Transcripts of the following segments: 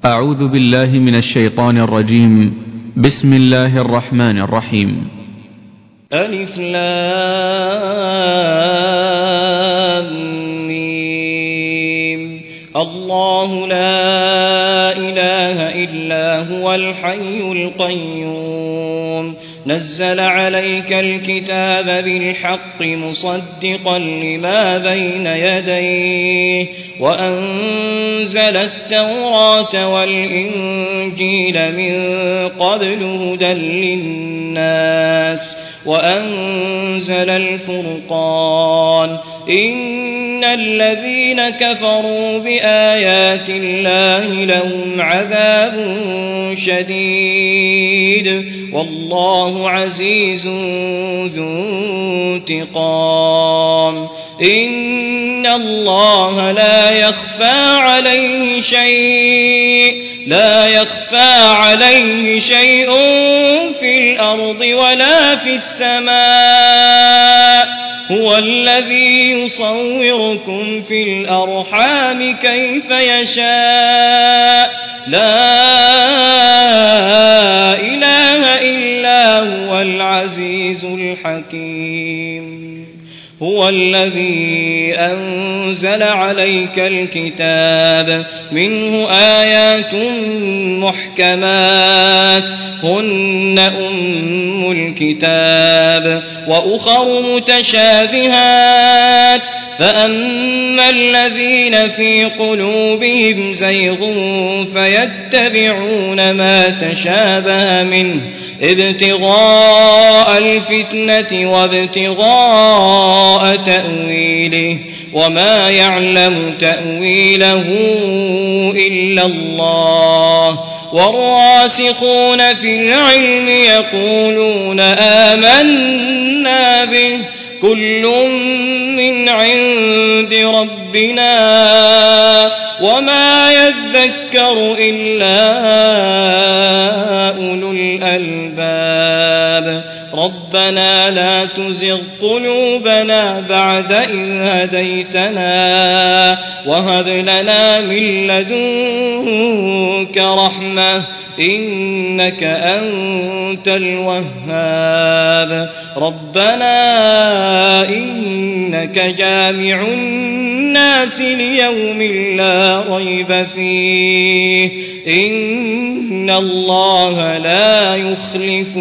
أعوذ بالله من الشيطان الرجيم. بسم الله الرحمن الرحيم. ألف لام ميم. الله لا إله إلا هو الحي القيوم نزل عليك الكتاب بالحق مصدقا لما بين يديه وأنزل التوراة والإنجيل من قبل هدى للناس وأنزل الفرقان إن الذين كفروا بآيات الله لهم عذاب شديد والله عزيز ذو انتقام إن الله لا يخفى عليه شيء في الأرض ولا في السماء هو الذي يصوركم في الأرحام كيف يشاء لا إله إلا هو العزيز الحكيم هو الذي أنزل عليك الكتاب منه آيات محكمات هن أم الكتاب وأخر متشابهات فأما الذين في قلوبهم زيغ فيتبعون ما تشابه منه ابتغاء الفتنة وابتغاء تأويله وما يعلم تأويله إلا الله والراسخون في العلم يقولون آمنا به كل من عند ربنا وما يذكر إلا أولو الألباب ربنا لا تزغ قلوبنا بعد إذ هديتنا وهب لنا من لدنك رحمة إنك أنت الوهاب ربنا إنك جامع الناس ليوم لا ريب فيه إن الله لا يخلف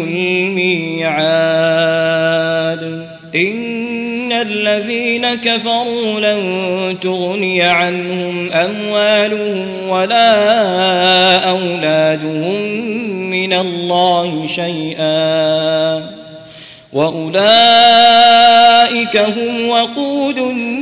الميعاد إن الذين كفروا لن تغني عنهم أموالهم ولا أولادهم من الله شيئا وأولئك هم وقود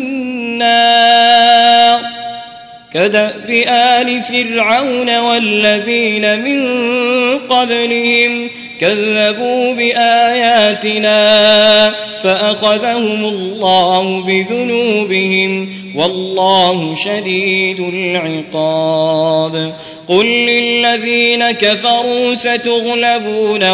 النار كدأب آل فرعون والذين من قبلهم كذبوا بآياتنا فأخذهم الله بذنوبهم والله شديد العقاب قل للذين كفروا ستغلبون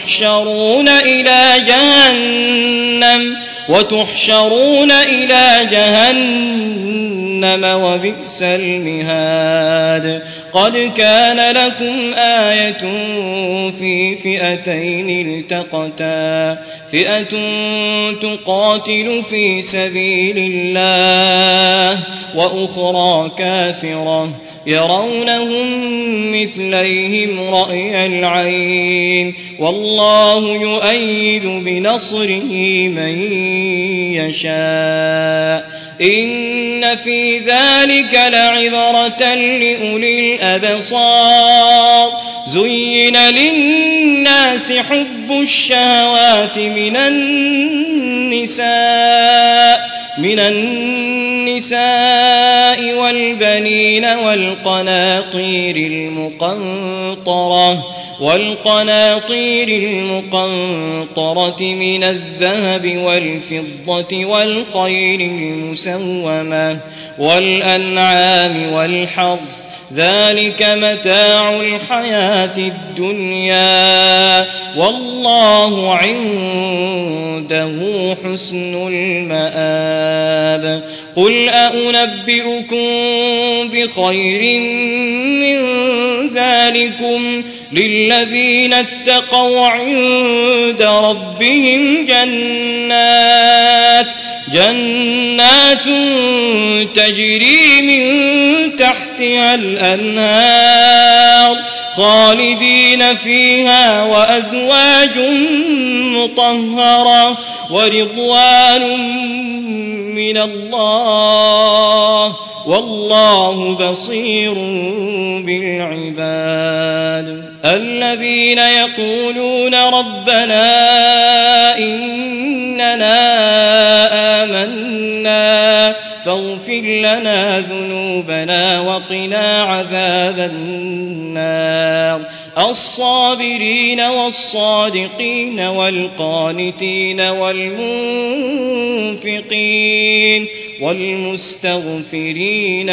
وتحشرون إلى جهنم وبئس المهاد قد كان لكم آية في فئتين التقتا فئة تقاتل في سبيل الله وأخرى كافرة يرونهم مثليهم رأي العين والله يؤيد بنصره من يشاء إن في ذلك لعبرة لأولي الأبصار زين للناس حب الشهوات من النساء والبنين والقناطير المقنطرة من الذهب والفضة والخيل المسومة والأنعام والحرث ذلك متاع الحياة الدنيا والله عنده حسن المآب قل أنبئكم بخير من ذلكم للذين اتقوا عند ربهم جنات تجري من تحتها الأنهار خالدين فيها وأزواج مطهرة ورضوان من الله والله بصير بالعباد الذين يقولون ربنا إننا آمنا فاغفر لنا ذنوبنا وقنا عذاب النار الصابرين والصادقين والقانتين والمنفقين والمستغفرين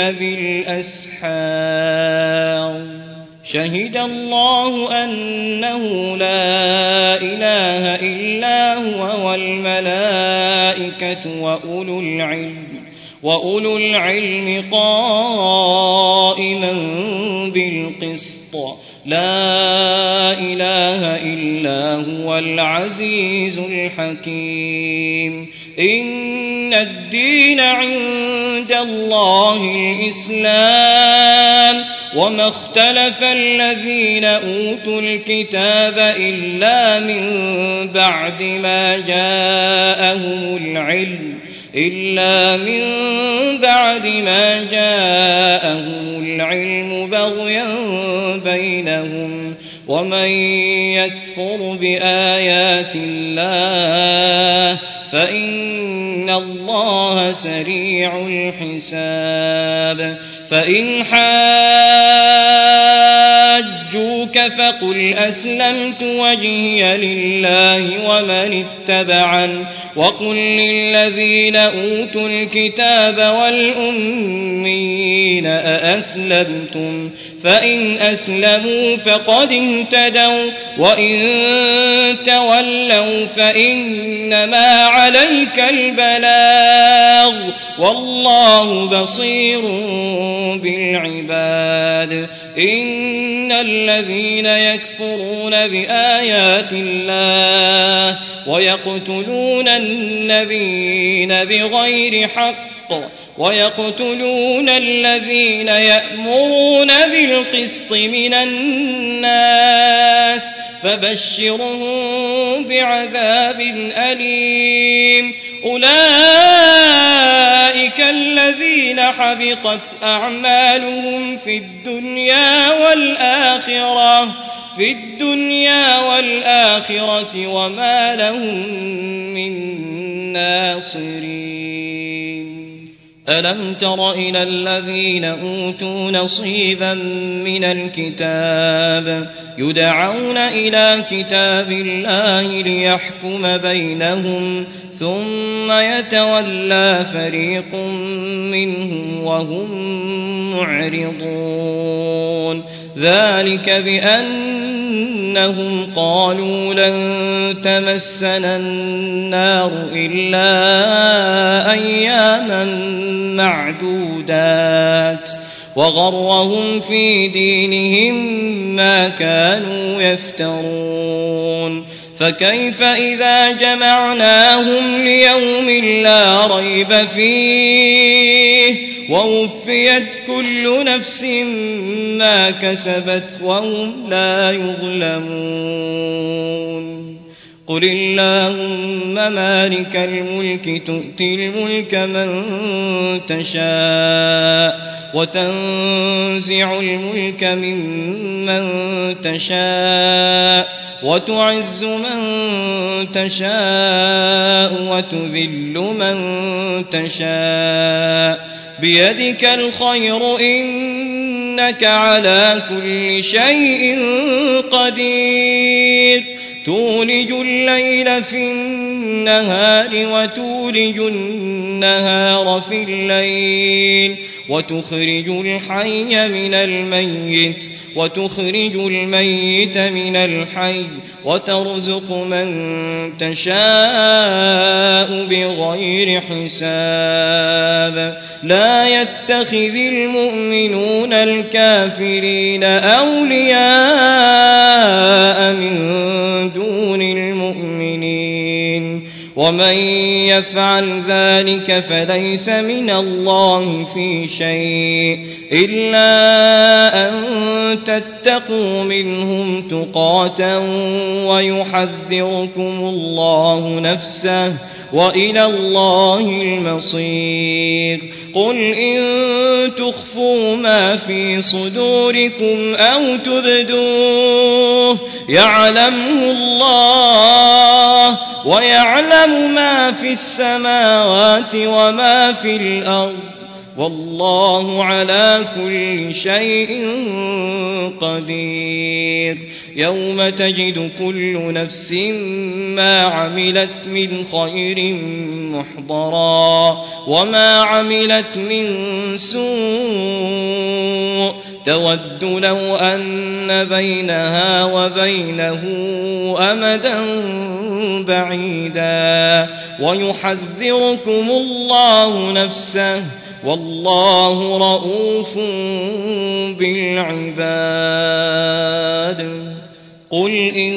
بالأسحار شهد الله أنه لا إله إلا هو والملائكة وأولو العلم قائما بالقسط لا إله إلا هو العزيز الحكيم إن الدين عند الله الإسلام وما اختلف الذين أوتوا الكتاب إلا من بعد ما جاءهم العلم بغيا بينهم ومن يكفر بآيات الله فإن الله سريع الحساب فإن حاجوك فقل أسلمت وجهي لله ومن اتبعن وقل للذين أوتوا الكتاب والأميين أأسلمتم فإن أسلموا فقد اهتدوا وإن تولوا فإنما عليك البلاغ والله بصير بالعباد إن الذين يكفرون بآيات الله ويقتلون النبيين بغير حق ويقتلون الذين يأمرون بالقسط من الناس فبشرهم بعذاب أليم أولئك الذين حبطت أعمالهم في الدنيا والآخرة وما لهم من ناصرين ألم تر إلى الذين أوتوا نصيبا من الكتاب يدعون إلى كتاب الله ليحكم بينهم ثم يتولى فريق منهم وهم معرضون ذلك بأنهم قالوا لن تمسنا النار إلا أياما معدودات وغرهم في دينهم ما كانوا يفترون فكيف إذا جمعناهم ليوم لا ريب فيه ووفيت كل نفس ما كسبت وهم لا يظلمون قل اللهم مالك الملك تؤتي الملك من تشاء وتنزع الملك ممن تشاء وتعز من تشاء وتذل من تشاء بيدك الخير إنك على كل شيء قدير تولج الليل في النهار وتولج النهار في الليل وتخرج الحي من الميت وتخرج الميت من الحي وترزق من تشاء بغير حساب لا يتخذ المؤمنون الكافرين أولياء من دون المؤمنين ومن يفعل ذلك فليس من الله في شيء إلا أن تتقوا منهم تقاة ويحذركم الله نفسه وإلى الله المصير قل إن تخفوا ما في صدوركم أو تبدوه يعلمه الله ويعلم ما في السماوات وما في الأرض والله على كل شيء قدير يوم تجد كل نفس ما عملت من خير محضرا وما عملت من سوء تود لو أن بينها وبينه أمدا بعيدا ويحذركم الله نفسه والله رؤوف بالعباد قل إن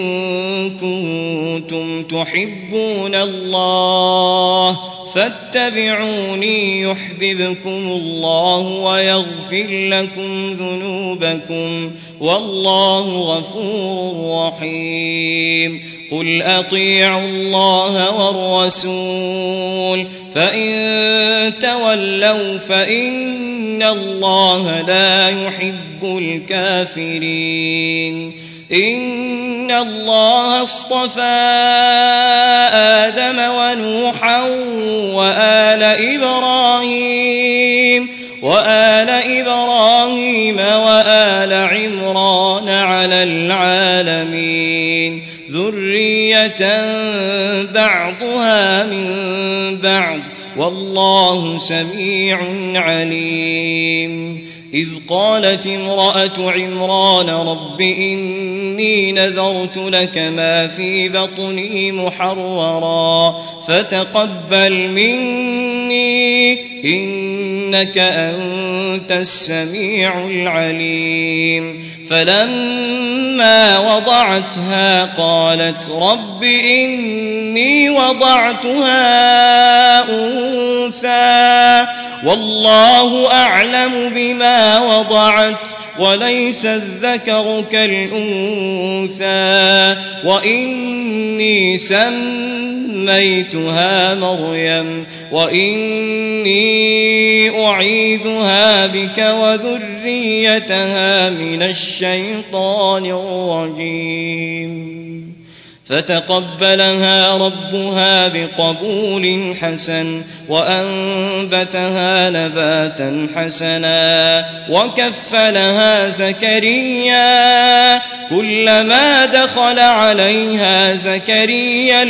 كنتم تحبون الله فاتبعوني يحببكم الله ويغفر لكم ذنوبكم والله غفور رحيم قل أطيعوا الله والرسول فإن تولوا فإن الله لا يحب الكافرين إن الله اصطفى آدم ونوحا وآل إبراهيم وآل عمران على العالمين ذرية بعضها من بعض والله سميع عليم إذ قالت امرأة عمران رب إني نذرت لك ما في بطني محررا فتقبل مني إنك أنت السميع العليم فلما وضعتها قالت رب إني وضعتها أنثى والله أعلم بما وضعت وليس الذكر كالأنثى وإني سميتها مريم وإني أعيذها بك وذريتها من الشيطان الرجيم فتقبلها ربها بقبول حسن وأنبتها نباتا حسنا وكفلها زكريا كلما دخل عليها زكريا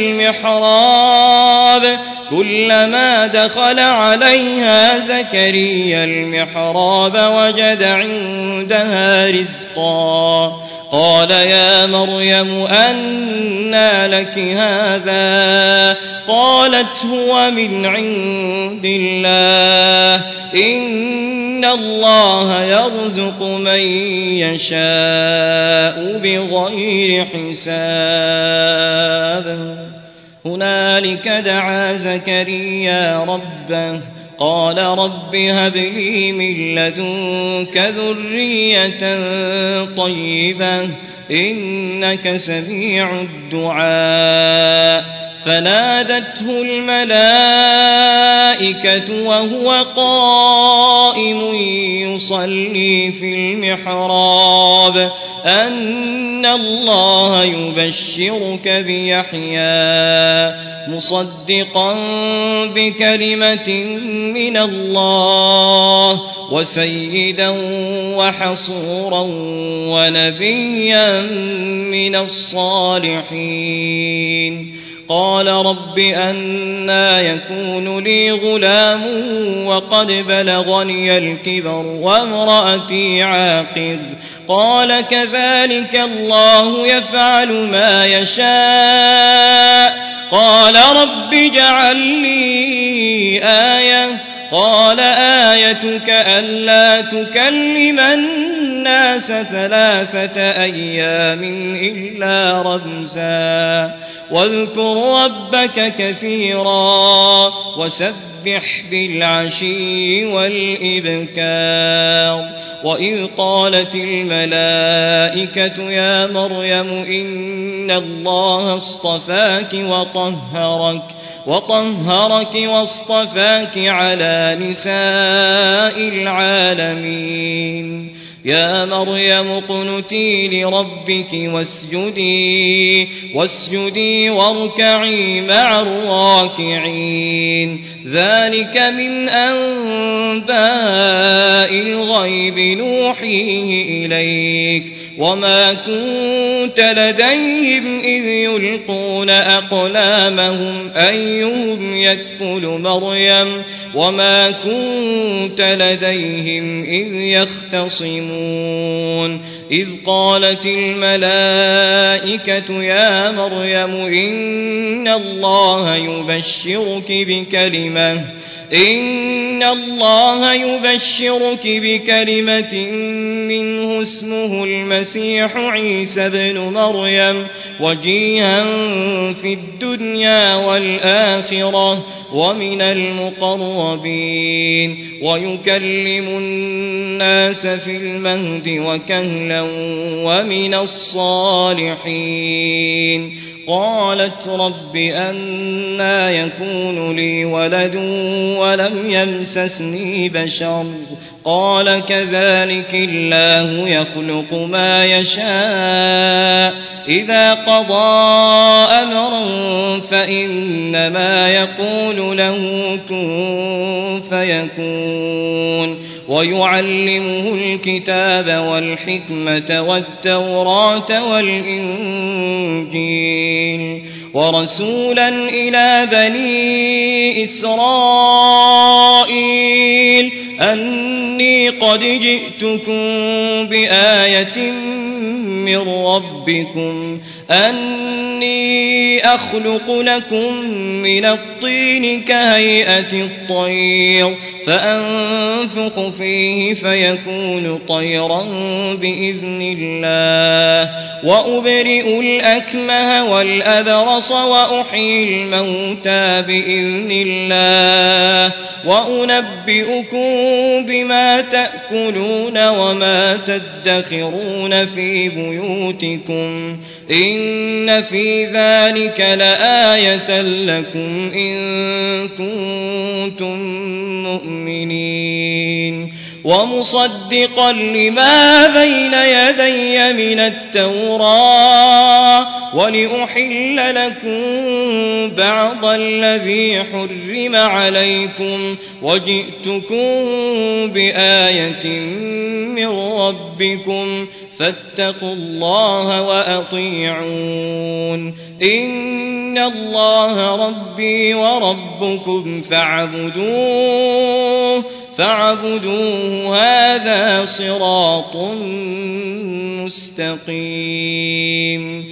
المحراب وجد عندها رزقا قال يا مريم أنى لك هذا قالت هو من عند الله إن الله يرزق من يشاء بغير حساب هنالك دعا زكريا ربه قال رب هب لي من لدنك ذرية طيبة إنك سميع الدعاء فنادته الملائكة وهو قائم يصلي في المحراب أن الله يبشرك بيحيى مصدقا بكلمة من الله وسيدا وحصورا ونبيا من الصالحين قال رب أنى يكون لي غلام وقد بلغني الكبر وامرأتي عاقر قال كذلك الله يفعل ما يشاء قال رب اجعل لي آية قال آيتك ألا تكلم الناس 3 أيام إلا رمزا واذكر ربك كثيرا وسبح بالعشي والإبكار وإذ قالت الملائكة يا مريم إن الله اصطفاك وطهرك واصطفاك على نساء العالمين يا مريم اقنتي لربك واسجدي واركعي مع الراكعين ذلك من أنباء الغيب نوحيه إليك وما كنت لديهم إذ يلقون أقلامهم أيهم يكفل مريم وما كنت لديهم إذ يختصمون إذ قالت الملائكة يا مريم إن الله يبشرك بكلمة منه اسمه المسيح عيسى ابن مريم وجيها في الدنيا والآخرة ومن المقربين ويكلم الناس في المهد وكهلا ومن الصالحين قالت رب أنى يكون لي ولد ولم يمسسني بشر قال كذلك الله يخلق ما يشاء إذا قضى أمرا فإنما يقول له كن فيكون ويعلمه الكتاب والحكمة والتوراة والإنجيل ورسولا إلى بني إسرائيل أني قد جئتكم بآية من ربكم أني أخلق لكم من الطين كهيئة الطير فأنفخ فيه فيكون طيرا بإذن الله وأبرئ الأكمه والأبرص وأحيي الموتى بإذن الله وأنبئكم بما تأكلون وما تدخرون في بيوتكم إن في ذلك لآية لكم إن كنتم مؤمنين ومصدقا لما بين يدي من التوراة ولأحل لكم بعض الذي حرم عليكم وجئتكم بآية من ربكم فاتقوا الله وأطيعون إن الله ربي وربكم فاعبدوه هذا صراط مستقيم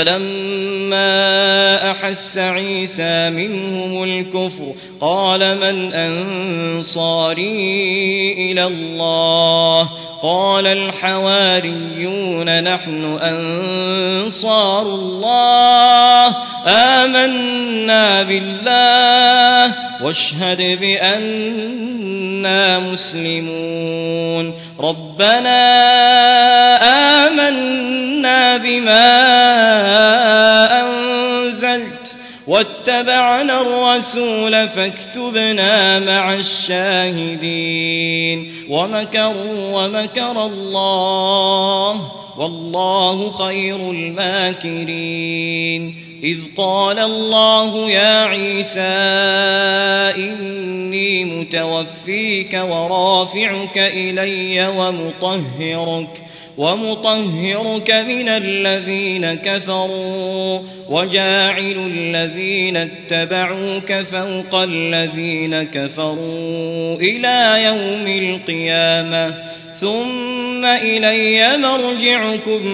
فلما أحس عيسى منهم الكفر قال من أنصاري إلى الله قال الحواريون نحن أنصار الله آمنا بالله واشهد بأننا مسلمون ربنا آمنا بما أنزلت واتبعنا الرسول فاكتبنا مع الشاهدين ومكر الله والله خير الماكرين إذ قال الله يا عيسى إني متوفيك ورافعك إلي ومطهرك من الذين كفروا وجاعل الذين اتبعوك فوق الذين كفروا إلى يوم القيامة ثم إلي مرجعكم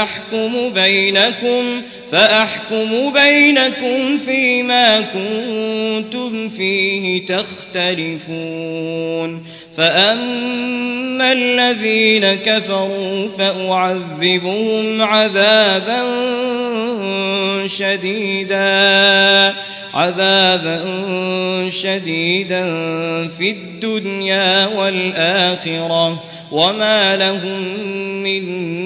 فأحكم بينكم فيما كنتم فيه تختلفون فأما الذين كفروا فأعذبهم عذابا شديدا في الدنيا والآخرة وما لهم من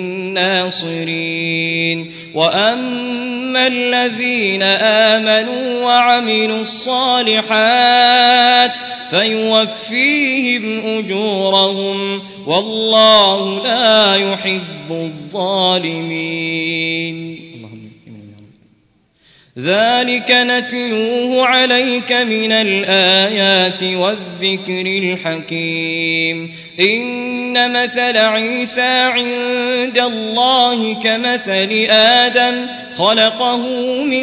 ناصرين وأما الذين آمنوا وعملوا الصالحات فيوفيهم أجورهم والله لا يحب الظالمين. ذلك نتلوه عليك من الآيات والذكر الحكيم. إن مثل عيسى عند الله كمثل آدم خلقه من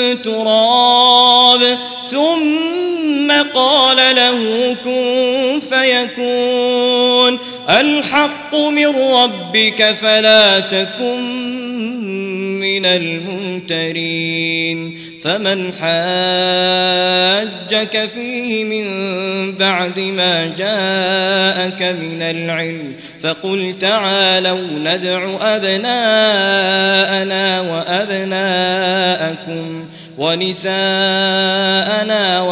تراب ثم قال له كن فيكون الحق من ربك فلا تكن من الممترين. فمن حاجك فيه من بعد ما جاءك من العلم فقل تعالوا ندع أبناءنا وأبناءكم ونساءنا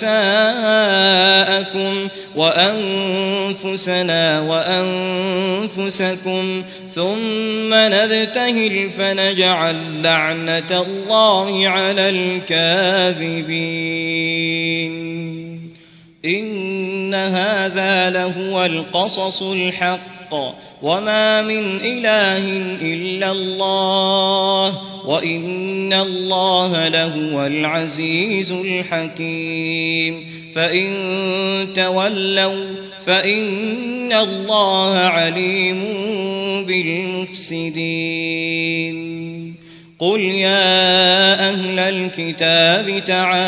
ونساءكم وأنفسنا وأنفسكم ثم نبتهل فنجعل لعنة الله على الكاذبين. إن هذا لهو القصص الحق وما من إله إلا الله وإن الله لهو العزيز الحكيم. فإن تولوا فإن الله عليم بالمفسدين. قل يا أهل الكتاب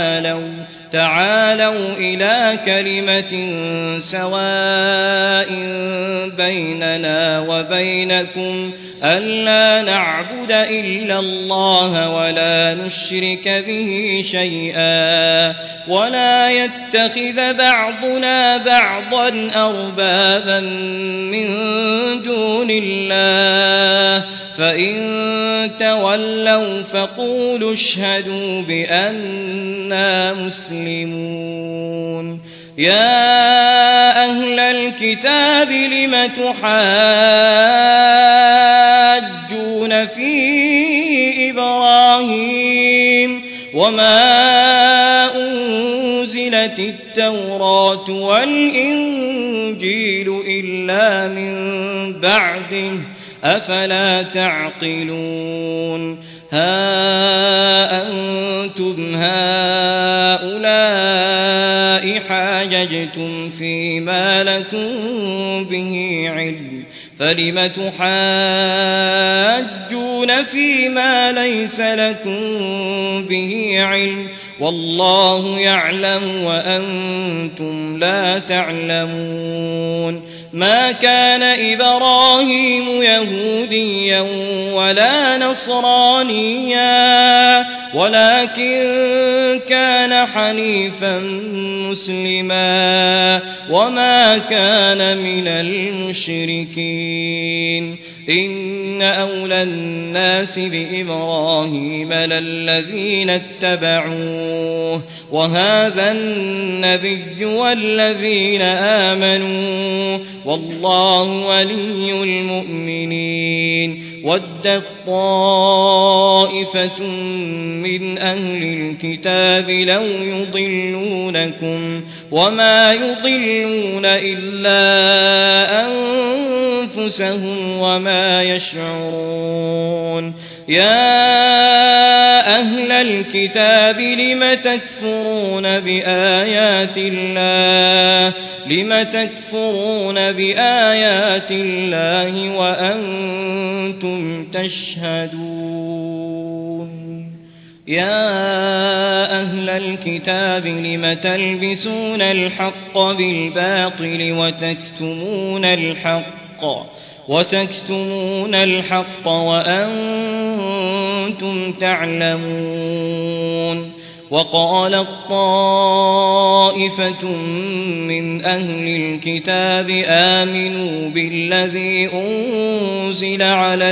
تعالوا إلى كلمة سواء بيننا وبينكم ألا نعبد إلا الله ولا نشرك به شيئا ولا يتخذ بعضنا بعضا أربابا من دون الله فإن تولوا فقولوا اشهدوا بأننا مسلمون. يا أهل الكتاب لم تحاجون في إبراهيم وما أنزلت التوراة والإنجيل إلا من بعده أفلا تعقلون. ها أنتم هؤلاء حاججتم فيما لكم به علم فلم تحاجون فيما ليس لكم به علم والله يعلم وأنتم لا تعلمون. ما كان إبراهيم يهوديا ولا نصرانيا ولكن كان حنيفا مسلما وما كان من المشركين. إن أولى الناس بإبراهيم للذين اتبعوه وهذا النبي والذين آمنوا والله ولي المؤمنين. ودت طائفة من أهل الكتاب لو يضلونكم وما يضلون إلا أنفسهم وما يشعرون. يا أهل الكتاب لم تكفرون بآيات الله وأنتم تشهدون يا أهل الكتاب لم تلبسون الحق بالباطل وتكتمون الحق وأنتم تعلمون وقالت طائفة من أهل الكتاب آمنوا بالذي أنزل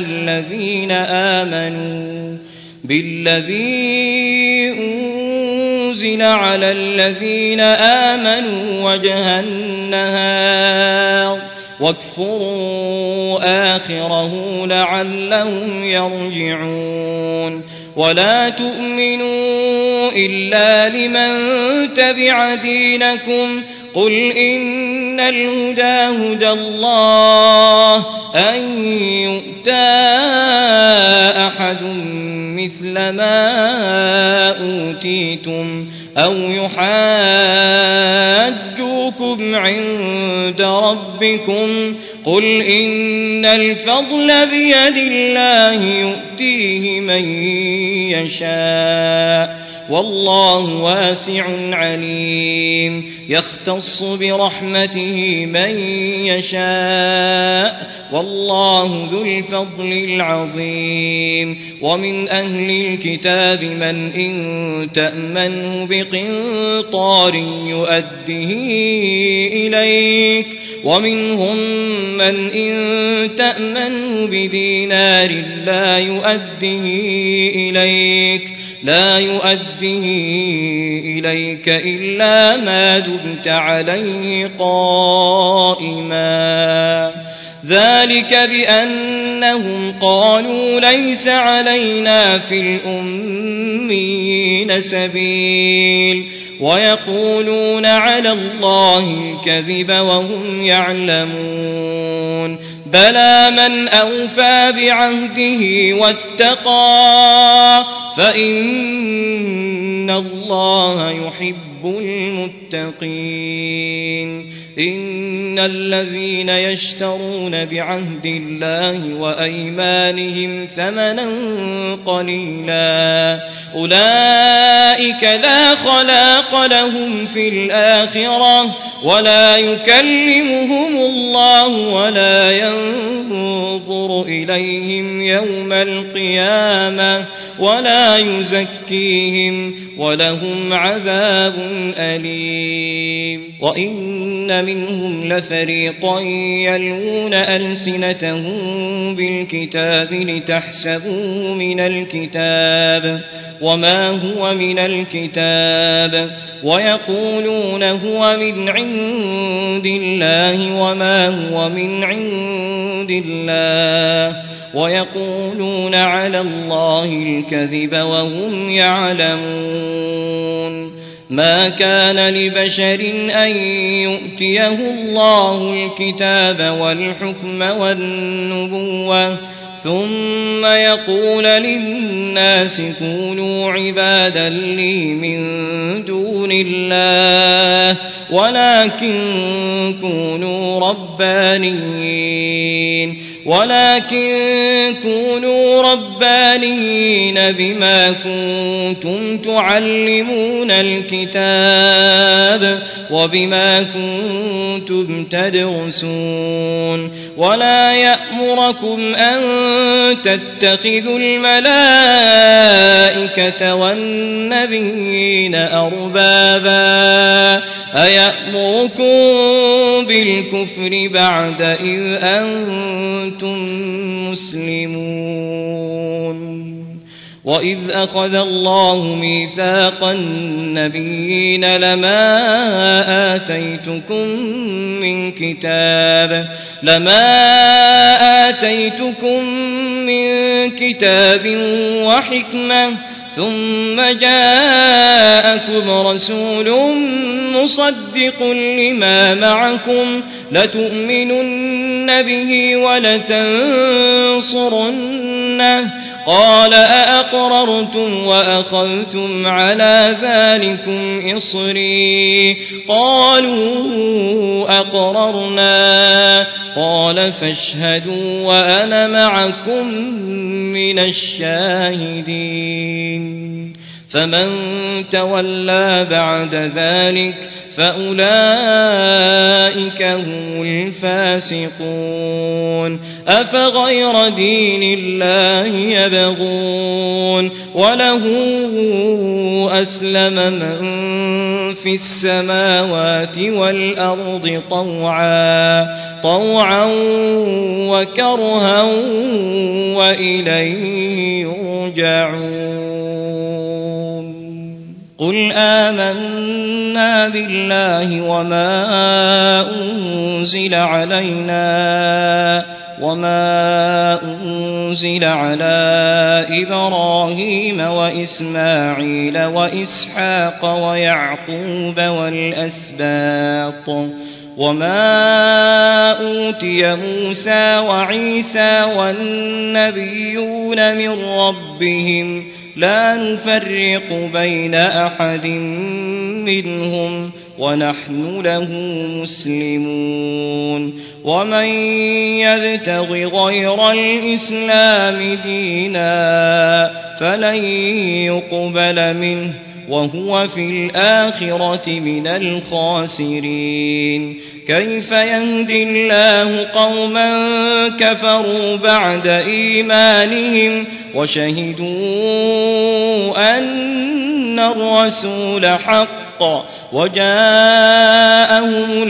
على الذين آمنوا وجه النهار واكفروا آخره لعلهم يرجعون ولا تؤمنوا إلا لمن تبع دينكم قل إن الهدى هدى الله أن يؤتى أحد مثل ما أوتيتم أو يحاجوكم عند ربكم قل إن الفضل بيد الله يؤتيه من يشاء والله واسع عليم يختص برحمته من يشاء والله ذو الفضل العظيم ومن أهل الكتاب من إن تأمنه بقنطار يؤده إليك ومنهم من إن تأمنه بدينار لا يؤده إليك إلا ما دمت عليه قائما ذلك بأنهم قالوا ليس علينا في الأميين سبيل ويقولون على الله الكذب وهم يعلمون بلى من أوفى بعهده واتقى فإن الله يحب المتقين إن الذين يشترون بعهد الله وأيمانهم ثمنا قليلا أولئك لا خلاق لهم في الآخرة ولا يكلمهم الله ولا ينظر إليهم يوم القيامة ولا يزكيهم ولهم عذاب أليم وإن منهم لفريقا يلوون ألسنتهم بالكتاب لتحسبوه من الكتاب وما هو من الكتاب ويقولون هو من عند الله وما هو من عند الله ويقولون على الله الكذب وهم يعلمون ما كان لبشر أن يؤتيه الله الكتاب والحكم والنبوة ثم يقول للناس كونوا عبادا لي من دون الله ولكن كونوا ربانيين بما كنتم تعلمون الكتاب وبما كنتم تدرسون ولا يأمركم أن تتخذوا الملائكة والنبيين أربابا أيأمركم بالكفر بعد إذ أنتم مسلمون وإذ أخذ الله ميثاق النبيين لما آتيتكم من كتاب وحكمة ثم جاءكم رسول مصدق لما معكم لتؤمنن به ولتنصرنه قال أأقررتم وأخذتم على ذلكم إصري قالوا أقررنا قال فاشهدوا وأنا معكم من الشاهدين فمن تولى بعد ذلك فأولئك هم الفاسقون أفغير دين الله يبغون وله أسلم من في السماوات والأرض طوعا وكرها وإليه يرجعون قل آمنا بالله وما أنزل على إبراهيم وإسماعيل وإسحاق ويعقوب والأسباط وما أوتي موسى وعيسى والنبيون من ربهم لا نفرق بين أحد منهم ونحن له مسلمون ومن يبتغ غير الإسلام دينا فلن يقبل منه وهو في الآخرة من الخاسرين كيف يهدي الله قوما كفروا بعد إيمانهم وشهدوا أن الرسول حق وجاءهم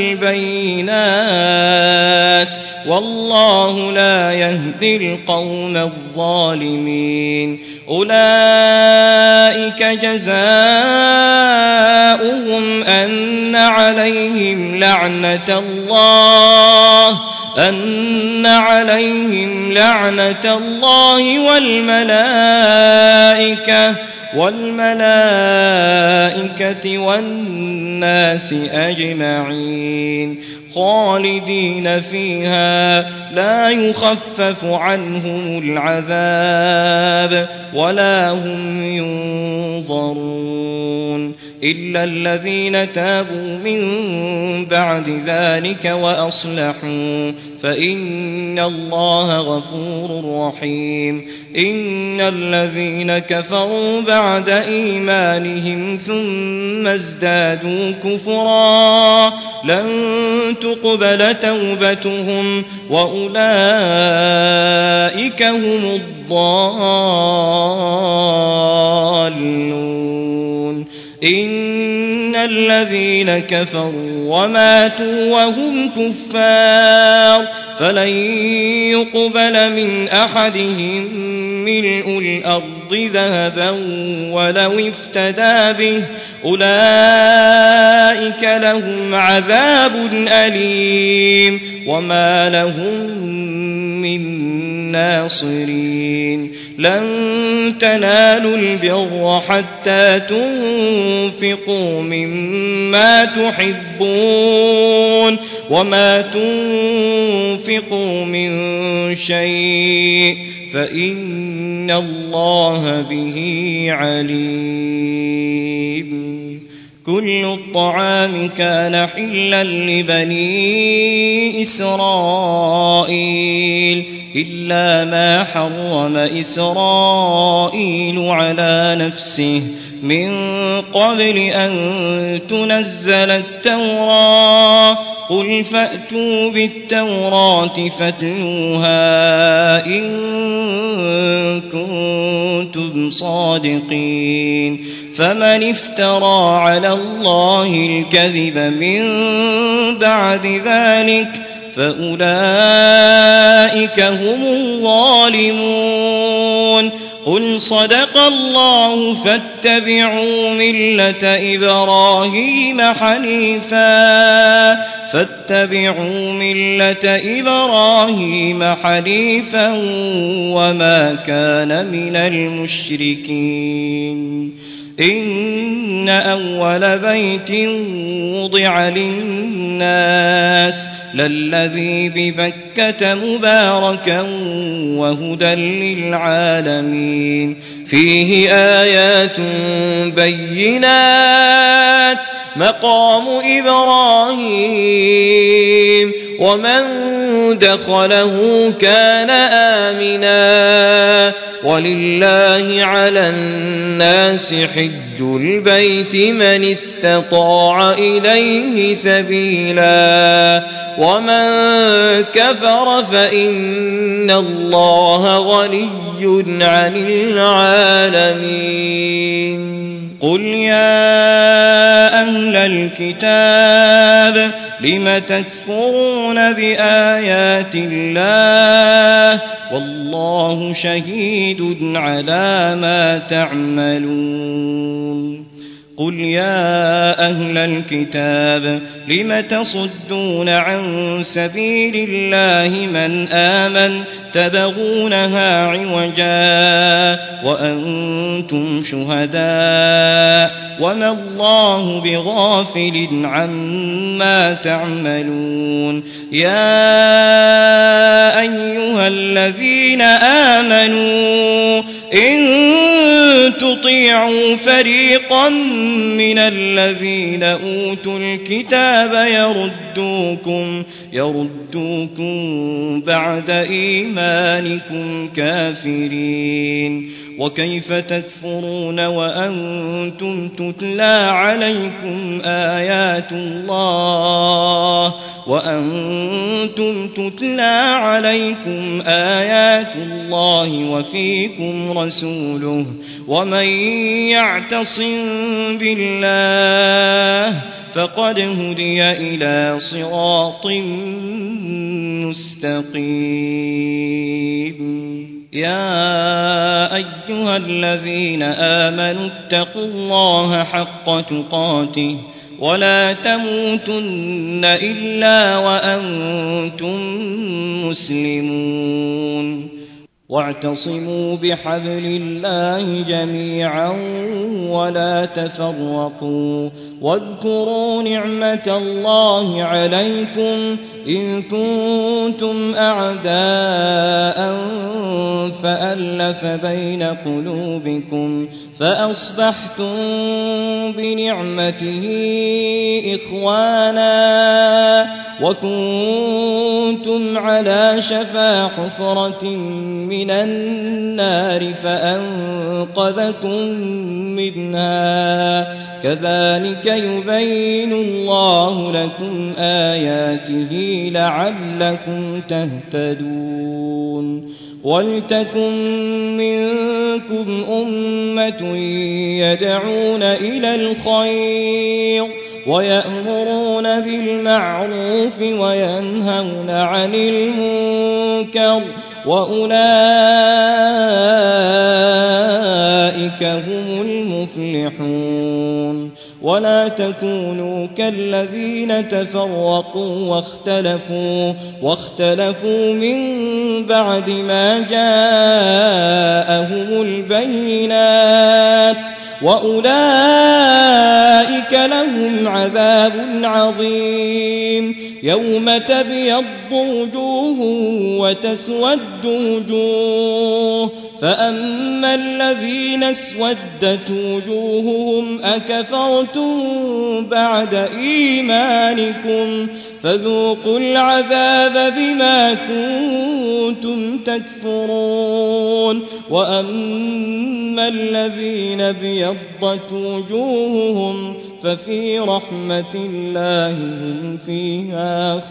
البينات والله لا يهدي القوم الظالمين أولئك جزاؤهم أن عليهم لعنة الله والملائكة والناس أجمعين خالدين فيها لا يخفف عنهم العذاب ولا هم ينظرون إلا الذين تابوا من بعد ذلك وأصلحوا فإن الله غفور رحيم إن الذين كفروا بعد إيمانهم ثم ازدادوا كفرا لن تقبل توبتهم وأولئك هم الضالون إن الذين كفروا وماتوا وهم كفار فلن يقبل من أحدهم ملء الأرض ذهبا ولو افتدى به أولئك لهم عذاب أليم وما لهم من ناصرين لن تنالوا البر حتى تنفقوا مما تحبون وما تنفقوا من شيء فإن الله به عليم كل الطعام كان حلا لبني إسرائيل إلا ما حرم إسرائيل على نفسه من قبل أن تنزل التوراة قل فأتوا بالتوراة فاتلوها إن كنتم صادقين فمن افترى على الله الكذب من بعد ذلك فأولئك هم الظالمون قل صدق الله فاتبعوا ملة إبراهيم حنيفا وما كان من المشركين إن أول بيت وضع للناس للذي ببكة مباركا وهدى للعالمين فيه آيات بينات مقام إبراهيم ومن دخله كان آمنا ولله على الناس حج البيت من استطاع إليه سبيلا ومن كفر فإن الله غني عن العالمين قل يا أهل الكتاب لم تكفرون بآيات الله والله شهيد على ما تعملون قل يا أهل الكتاب لم تصدون عن سبيل الله من آمن تبغونها عوجا وأنتم شهداء وما الله بغافل عما تعملون يا أيها الذين آمنوا إن تطيعوا فريقا من الذين أوتوا الكتاب يردوكم بعد إيمانكم كافرين وكيف تكفرون وأنتم تتلى عليكم آيات الله وفيكم رسوله ومن يعتصم بالله فقد هدي إلى صراط مستقيم يا أيها الذين آمنوا اتقوا الله حق تقاته ولا تموتن إلا وأنتم مسلمون واعتصموا بحبل الله جميعا ولا تفرقوا واذكروا نعمة الله عليكم إن كنتم أعداء فألف بين قلوبكم فأصبحتم بنعمته إخوانا وكنتم على شفا حفرة من النار فأنقذكم منها كذلك يبين الله لكم آياته لعلكم تهتدون ولتكن منكم أمة يدعون إلى الخير ويأمرون بالمعروف وينهون عن المنكر وأولئك هم المفلحون ولا تكونوا كالذين تفرقوا واختلفوا من بعد ما جاءهم البينات وأولئك لهم عذاب عظيم يوم تبيض وجوه وتسود وجوه فأما الذين اسودت وجوههم أكفرتم بعد إيمانكم فذوقوا العذاب بما كنتم تكفرون وأما الذين بيضت وجوههم ففي رحمة الله هم فيها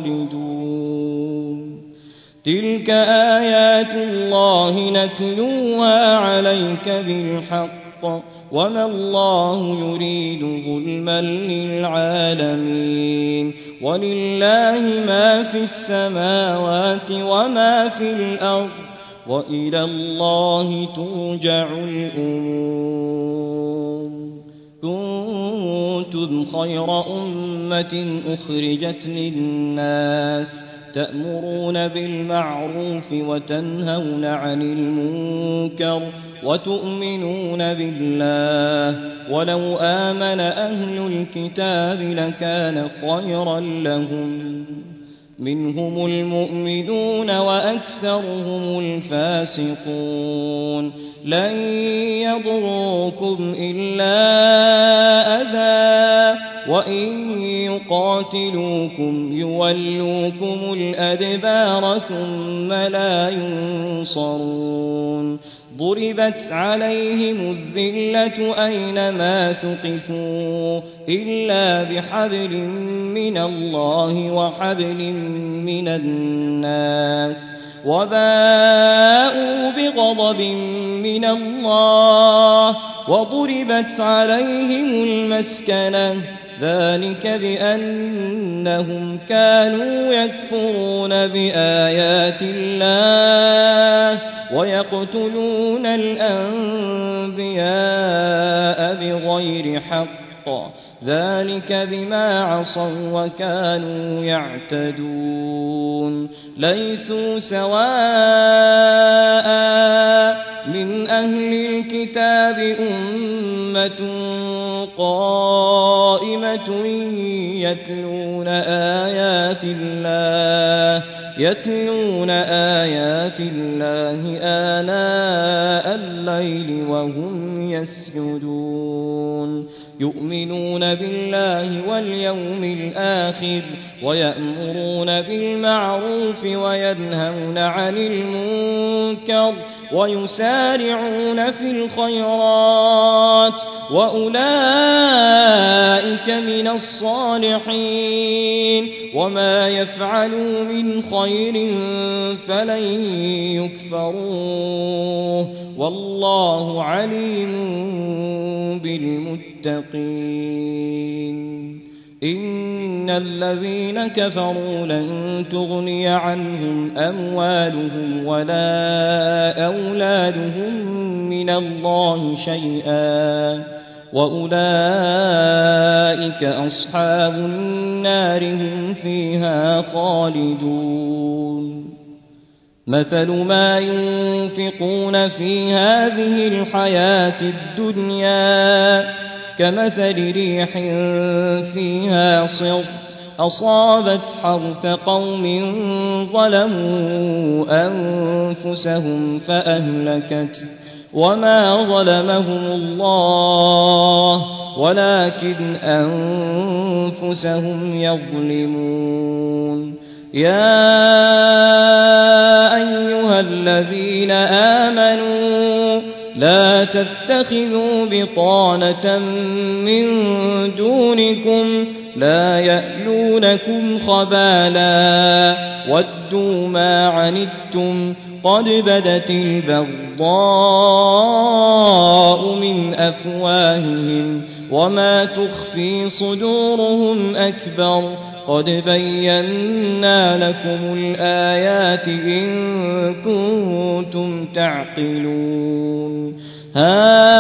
خالدون تلك آيات الله نتلوها عليك بالحق وما الله يريد ظلما للعالمين ولله ما في السماوات وما في الأرض وإلى الله ترجع الأمور كنتم خير أمة أخرجت للناس تأمرون بالمعروف وتنهون عن المنكر وتؤمنون بالله ولو آمن أهل الكتاب لكان خيرا لهم منهم المؤمنون وأكثرهم الفاسقون لن يضروكم إلا أذى وإن يقاتلوكم يولوكم الأدبار ثم لا ينصرون ضربت عليهم الذلة أينما ثقفوا إلا بحبل من الله وحبل من الناس وباءوا بغضب من الله وضربت عليهم المسكنة ذلك بأنهم كانوا يكفرون بآيات الله ويقتلون الأنبياء بغير حق ذلك بما عصوا وكانوا يعتدون ليسوا سواء من أهل الكتاب أمة قائمة يتلون آيات الله آناء الليل وهم يسجدون يؤمنون بالله واليوم الآخر ويأمرون بالمعروف وينهون عن المنكر ويسارعون في الخيرات وأولئك من الصالحين وما يفعلوا من خير فلن يكفروه والله عليم بالمتقين إن الذين كفروا لن تغني عنهم أموالهم ولا أولادهم من الله شيئا وأولئك أصحاب النار هم فيها خالدون مثل ما ينفقون في هذه الحياة الدنيا كمثل ريح فيها صر أصابت حرث قوم ظلموا أنفسهم فأهلكت وما ظلمهم الله ولكن أنفسهم يظلمون يا أيها الذين آمنوا لا تتخذوا بطانة من دونكم لا يألونكم خبالا ودوا ما عنتم قد بدت البغضاء من أفواههم وما تخفي صدورهم أكبر قد بينا لكم الآيات إن كنتم تعقلون ها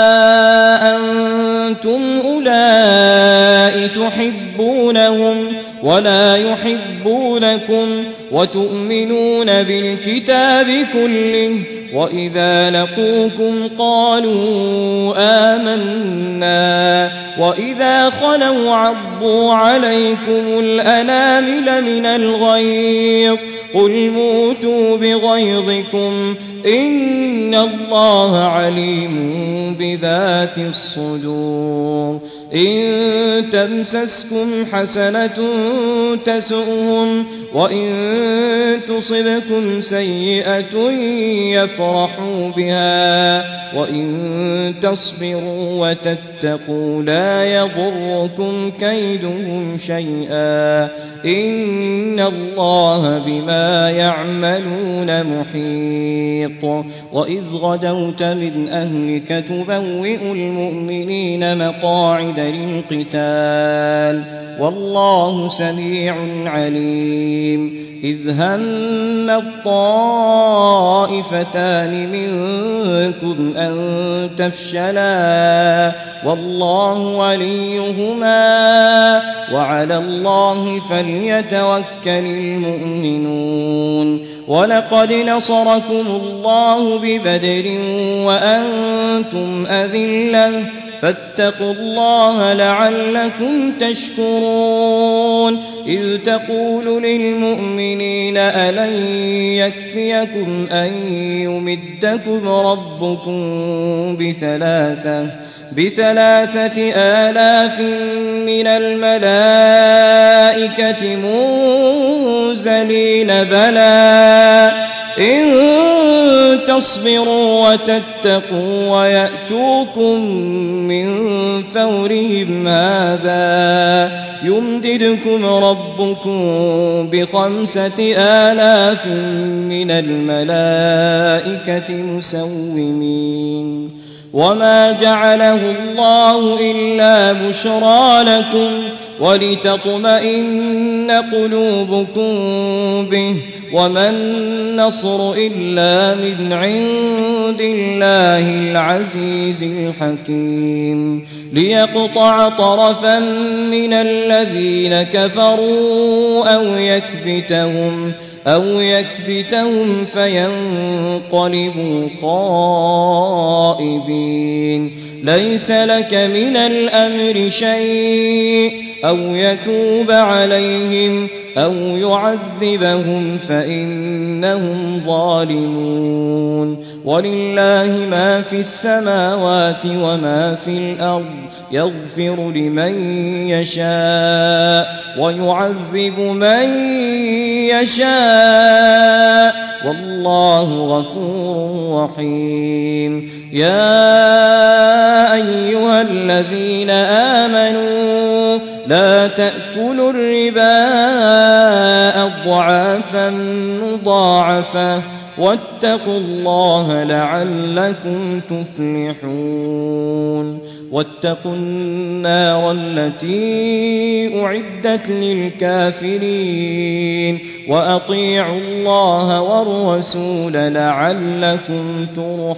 أنتم أولئك تحبونهم ولا يحبونكم وتؤمنون بالكتاب كله وإذا لقوكم قالوا آمنا وإذا خلوا عضوا عليكم الأنامل من الغيظ قل موتوا بغيظكم إن الله عليم بذات الصدور إن تمسسكم حسنة تسؤهم وإن تصبكم سيئة يفرحوا بها وإن تصبروا وتتقوا لا يضركم كيدهم شيئا إن الله بما يعملون محيط وإذ غدوت من أهلك تبوئ المؤمنين مقاعد للقتال والله سميع عليم إذ هم الطائفتان منكم أن تفشلا والله وليهما وعلى الله فليتوكل المؤمنون ولقد نصركم الله ببدر وأنتم أذلة فاتقوا الله لعلكم تشكرون إذ تقول للمؤمنين ألن يكفيكم أن يمدكم ربكم ب3,000 آلاف من الملائكة منزلين بلى إن تصبروا وتتقوا ويأتوكم من فورهم هذا يمددكم ربكم ب5,000 من الملائكة مسومين وما جعله الله إلا بشرى لكم ولتطمئن قلوبكم به وما النصر إلا من عند الله العزيز الحكيم ليقطع طرفا من الذين كفروا أو يكبتهم فينقلبوا خائبين ليس لك من الأمر شيء أو يتوب عليهم أو يعذبهم فإنهم ظالمون ولله ما في السماوات وما في الأرض يغفر لمن يشاء ويعذب من يشاء والله غفور رحيم يا أيها الذين آمنوا لا تأكلوا الربا أضعافا مضاعفة واتقوا الله لعلكم تفلحون واتقوا النار التي أعدت للكافرين وأطيعوا الله والرسول لعلكم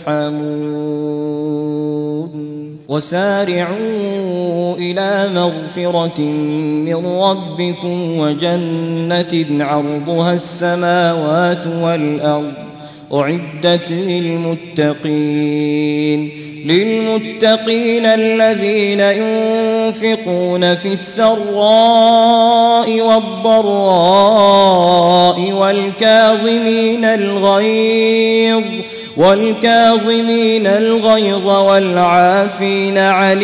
ترحمون وسارعوا إلى مغفرة من ربكم وجنة عرضها السماوات والأرض أعدت للمتقين الذين ينفقون في السراء والضراء والكاظمين الغيظ والعافين عن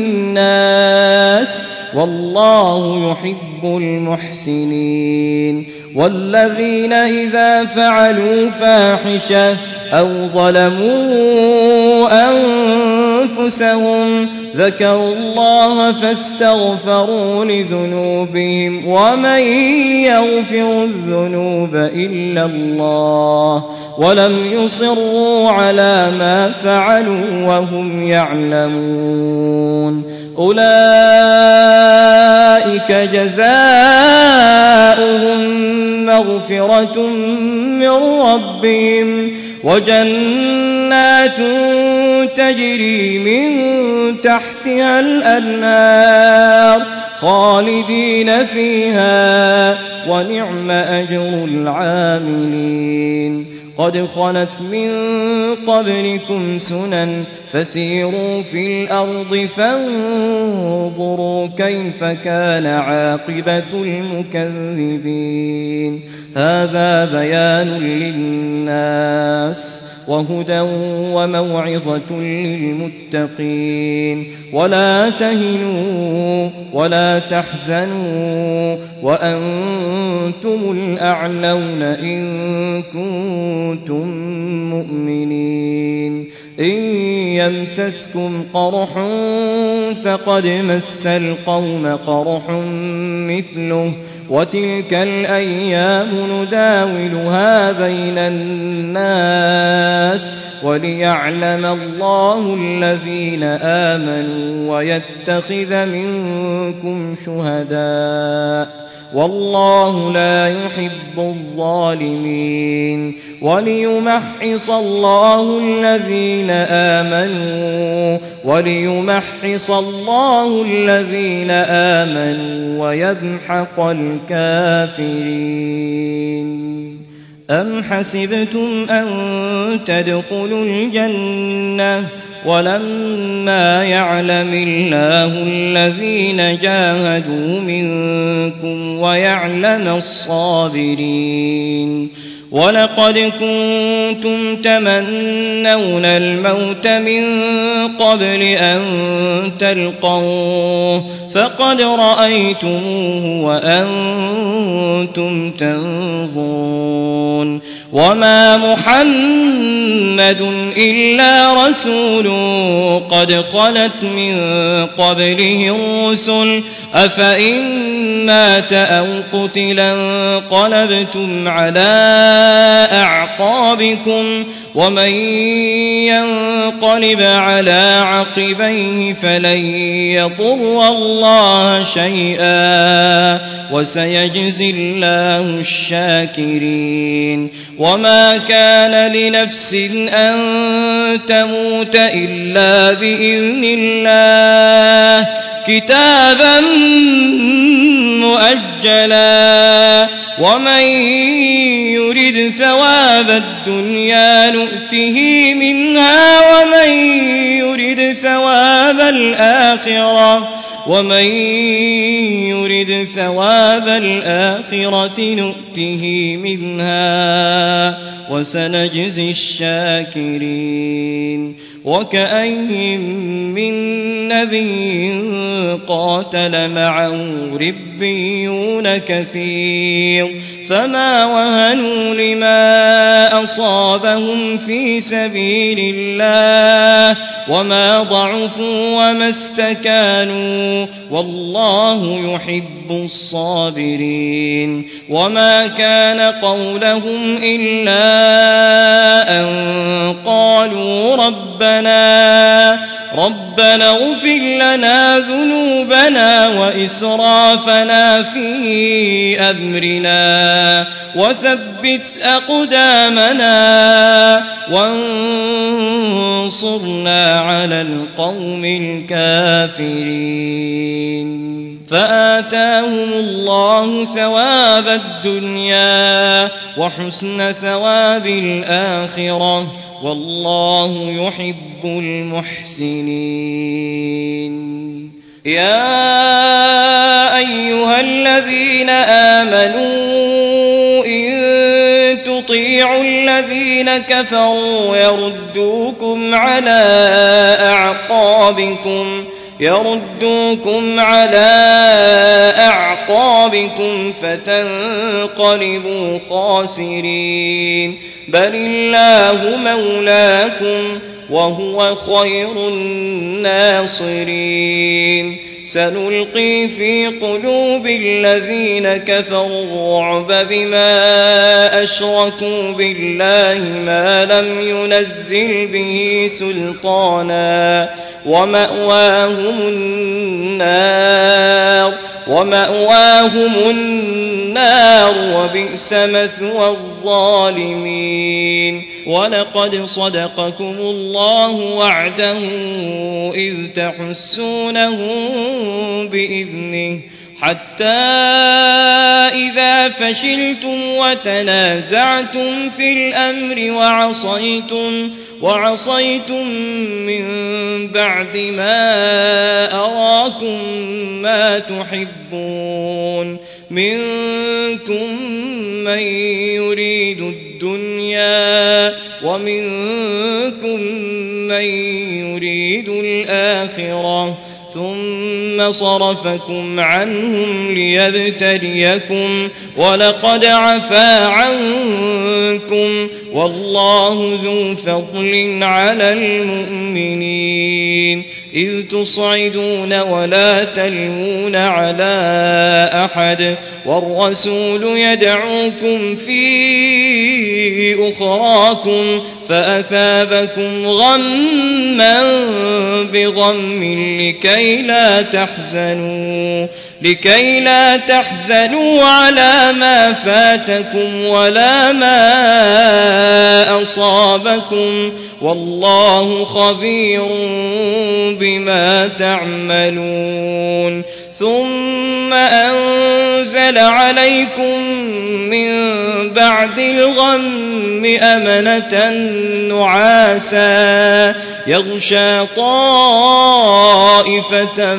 الناس والله يحب المحسنين والذين إذا فعلوا فاحشة أو ظلموا أنفسهم ذكروا الله فاستغفروا لذنوبهم ومن يغفر الذنوب إلا الله ولم يصروا على ما فعلوا وهم يعلمون أولئك جزاؤهم مغفرة من ربهم وجنات تجري من تحتها الأنهار خالدين فيها ونعم أجر العاملين قد خلت من قبلكم سنن فسيروا في الأرض فانظروا كيف كان عاقبة المكذبين هذا بيان للناس وهدى وموعظة للمتقين ولا تهنوا ولا تحزنوا وأنتم الأعلون إن كنتم مؤمنين إن يمسسكم قرح فقد مس القوم قرح مثله وتلك الأيام نداولها بين الناس وليعلم الله الذين آمنوا ويتخذ منكم شهداء والله لا يحب الظالمين وليمحص الله الذين آمنوا ويمحق الكافرين أم حسبتم أن تدخلوا الجنة ولما يعلم الله الذين جاهدوا منكم ويعلم الصابرين ولقد كنتم تمنون الموت من قبل أن تلقوه فقد رأيتموه وأنتم تنظرون وما محمد إلا رسول قد خلت من قبله الرسل أفإن مات أو قتلا انقلبتم على أعقابكم ومن ينقلب على عقبيه فلن يضر الله شيئا وسيجزي الله الشاكرين وما كان لنفس أن تموت إلا بإذن الله كتابا مؤجلا ومن يرد ثواب الدنيا نؤته منها ومن يرد ثواب الآخرة نؤته منها وسنجزي الشاكرين وكأين من نبي قاتل معه ربيون كثير فما وهنوا لما أصابهم في سبيل الله وما ضعفوا وما استكانوا والله يحب الصابرين وما كان قولهم إلا أن قالوا ربنا اغفر لنا ذنوبنا وإسرافنا في أمرنا وثبت أقدامنا وانصرنا على القوم الكافرين فآتاهم الله ثواب الدنيا وحسن ثواب الآخرة والله يحب المحسنين يا أيها الذين آمنوا إن تطيعوا الذين كفروا يردوكم على أعقابكم فتنقلبوا خاسرين بل الله مولاكم وهو خير الناصرين سنلقي في قلوب الذين كفروا الرعب بما أشركوا بالله ما لم ينزل به سلطانا ومأواهم النار وبئس مثوى الظالمين ولقد صدقكم الله وعده إذ تحسونهم بإذنه حتى إذا فشلتم وتنازعتم في الأمر وعصيتم من بعد ما أراكم ما تحبون منكم من يريد الدنيا ومنكم من يريد الآخرة ثم صرفكم عنهم ليبتليكم ولقد عفا عنكم والله ذو فضل على المؤمنين إذ تصعدون ولا تلوون على أحد والرسول يدعوكم في أخراكم فأثابكم غما بغم لكي لا تحزنوا على ما فاتكم ولا ما أصابكم والله خبير بما تعملون ثم أنزل عليكم من بعد الغم أمنة نعاسا يغشى طائفة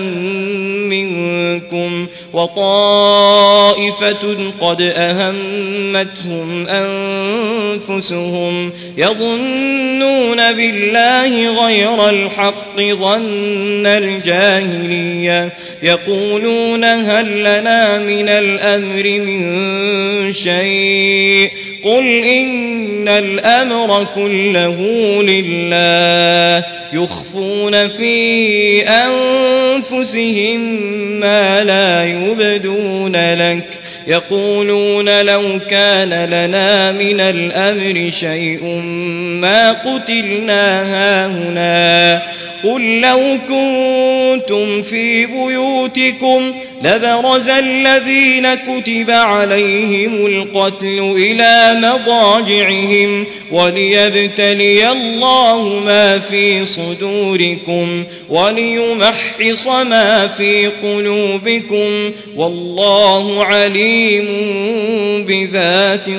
منكم وطائفة قد أهمتهم أنفسهم يظنون بالله غير الحق ظن الجاهلية يقولون هل لنا من الأمر من شيء قل إن الأمر كله لله يخفون في أنفسهم ما لا يبدون لك يقولون لو كان لنا من الأمر شيء ما قتلنا هاهنا قل لو كنتم في بيوتكم لبرز الذين كتب عليهم القتل إلى مضاجعهم وليبتلي الله ما في صدوركم وليمحص ما في قلوبكم والله عليم بذات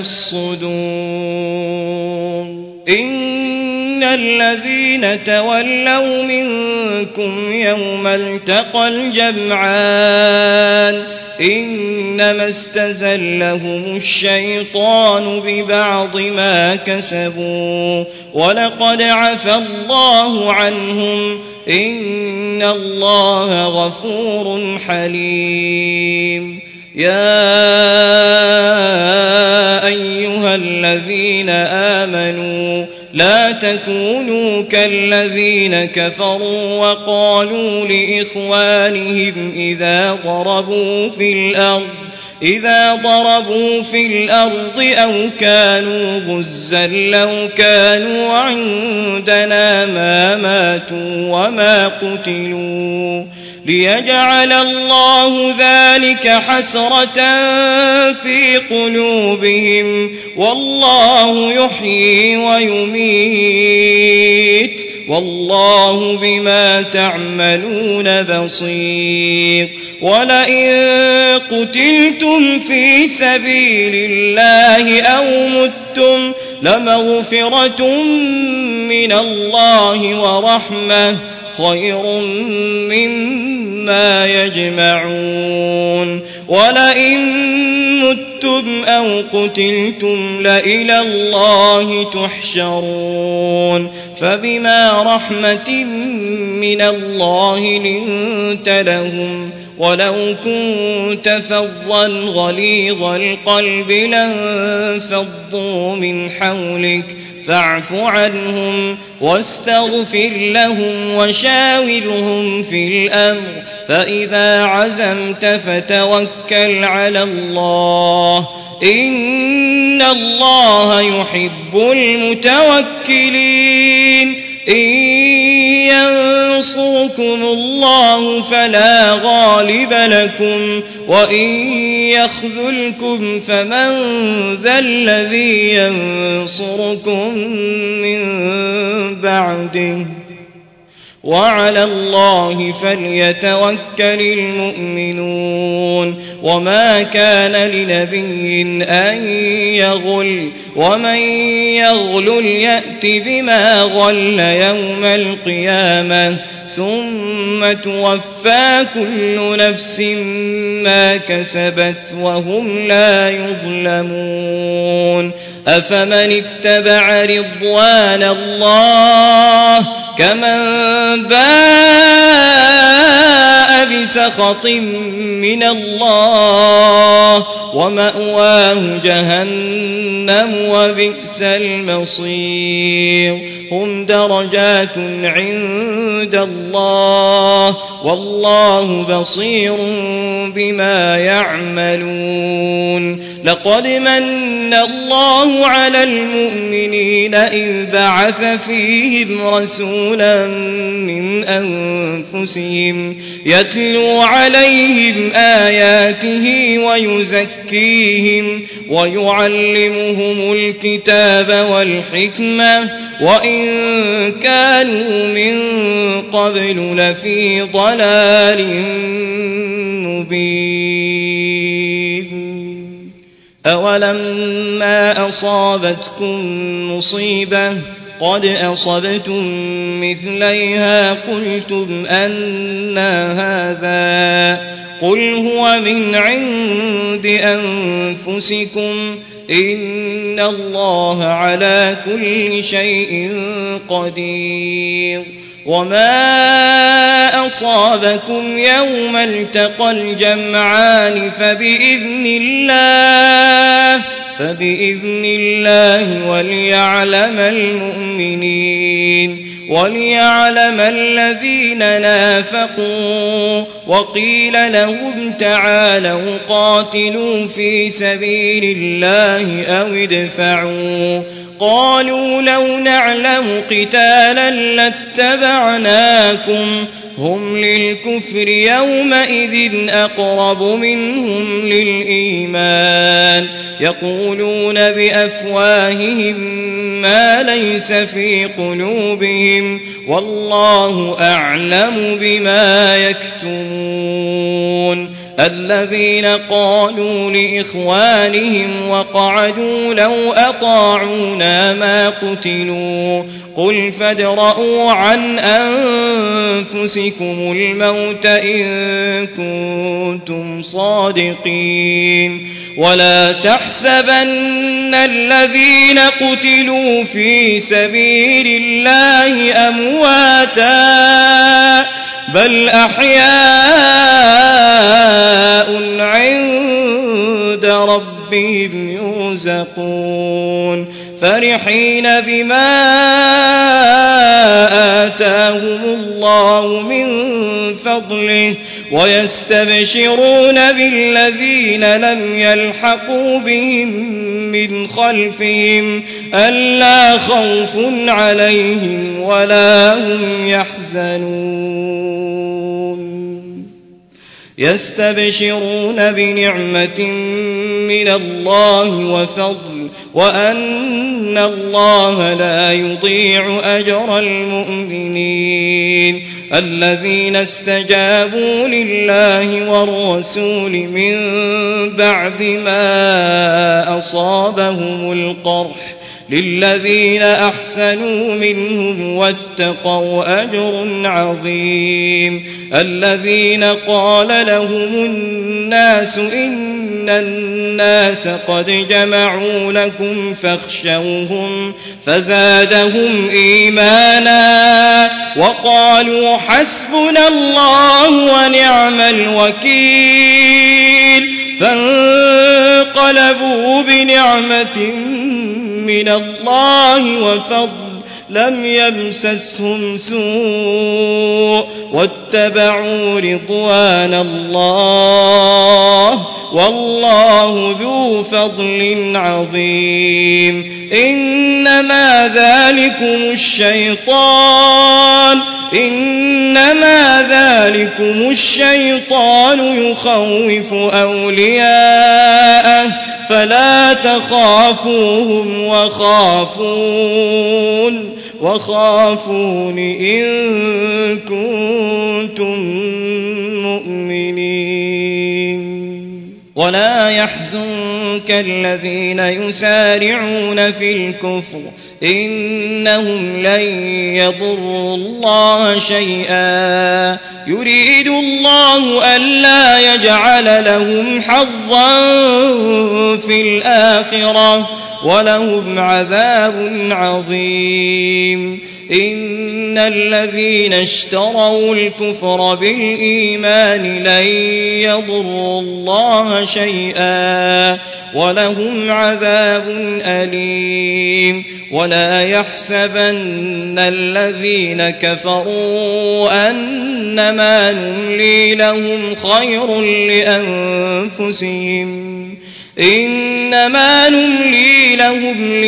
الصدور إن الذين تولوا منكم يوم التقى الجمعان إنما استزلهم الشيطان ببعض ما كسبوا ولقد عفى الله عنهم إن الله غفور حليم يا أيها الذين آمنوا لا تكونوا كالذين كفروا وقالوا لإخوانهم إذا ضربوا في الأرض أو كانوا غزا لو كانوا عندنا ما ماتوا وما قتلوا ليجعل الله ذلك حسرة في قلوبهم والله يحيي ويميت والله بما تعملون بصير ولئن قتلتم في سبيل الله أو متم لمغفرة من الله ورحمة خير مما يجمعون ولئن متم أو قتلتم لإلى الله تحشرون فبما رحمة من الله لنت لهم ولو كنت فظا غليظ القلب لانفضوا من حولك فاعف عنهم واستغفر لهم وشاورهم في الأمر فإذا عزمت فتوكل على الله إن الله يحب المتوكلين إن ينصركم الله فلا غالب لكم وإن يخذلكم فمن ذا الذي ينصركم من بعده وعلى الله فليتوكل المؤمنون وما كان لنبي أن يغل ومن يغل يأت بما غل يوم القيامة ثم توفى كل نفس ما كسبت وهم لا يظلمون أفمن اتبع رضوان الله كمن باء بسخط من الله ومأواه جهنم وبئس المصير هم درجات عند الله والله بصير بما يعملون لقد من الله على المؤمنين إذ بعث فيهم رسولا من أنفسهم يتلو عليهم آياته ويعلمهم الكتاب والحكمة وإن كانوا من قبل لفي ضلال مبين أولما أصابتكم مصيبة قد أصبتم مثليها قلتم أنى هذا قل هو من عند أنفسكم إن الله على كل شيء قدير وما أصابكم يوم التقى الجمعان فبإذن الله وليعلم المؤمنين وليعلم الذين نافقوا وقيل لهم تعالوا قاتلوا في سبيل الله أو ادفعوا قالوا لو نعلم قتالا لاتبعناكم هم للكفر يومئذ أقرب منهم للإيمان يقولون بأفواههم ما ليس في قلوبهم والله أعلم بما يكتمون الذين قالوا لإخوانهم وقعدوا لو أطاعونا ما قتلوا قل فادرءوا عن أنفسكم الموت إن كنتم صادقين ولا تحسبن الذين قتلوا في سبيل الله أمواتا بل أحياء عند ربهم يرزقون فرحين بما آتاهم الله من فضله ويستبشرون بالذين لم يلحقوا بهم من خلفهم ألا خوف عليهم ولا هم يحزنون يستبشرون بنعمة من الله وفضل وأن الله لا يضيع أجر المؤمنين الذين استجابوا لله والرسول من بعد ما أصابهم القرح للذين أحسنوا منهم واتقوا أجر عظيم الذين قال لهم الناس إن الناس قد جمعوا لكم فاخشوهم فزادهم إيمانا وقالوا حسبنا الله ونعم الوكيل فانقلبوا بنعمة من الله وفضل لم يمسسهم سوء واتبعوا رضوان الله والله ذو فضل عظيم إنما ذلكم الشيطان يخوف أولياءه فلا تخافوهم وخافون إن كنتم مؤمنين ولا يحزنك الذين يسارعون في الكفر إنهم لن يضروا الله شيئا يريد الله ألا يجعل لهم حظا في الآخرة ولهم عذاب عظيم إن الذين اشتروا الكفر بالإيمان لن يضروا الله شيئا ولهم عذاب أليم ولا يحسبن الذين كفروا أنما نملي لهم خير لأنفسهم إنما نملي لهم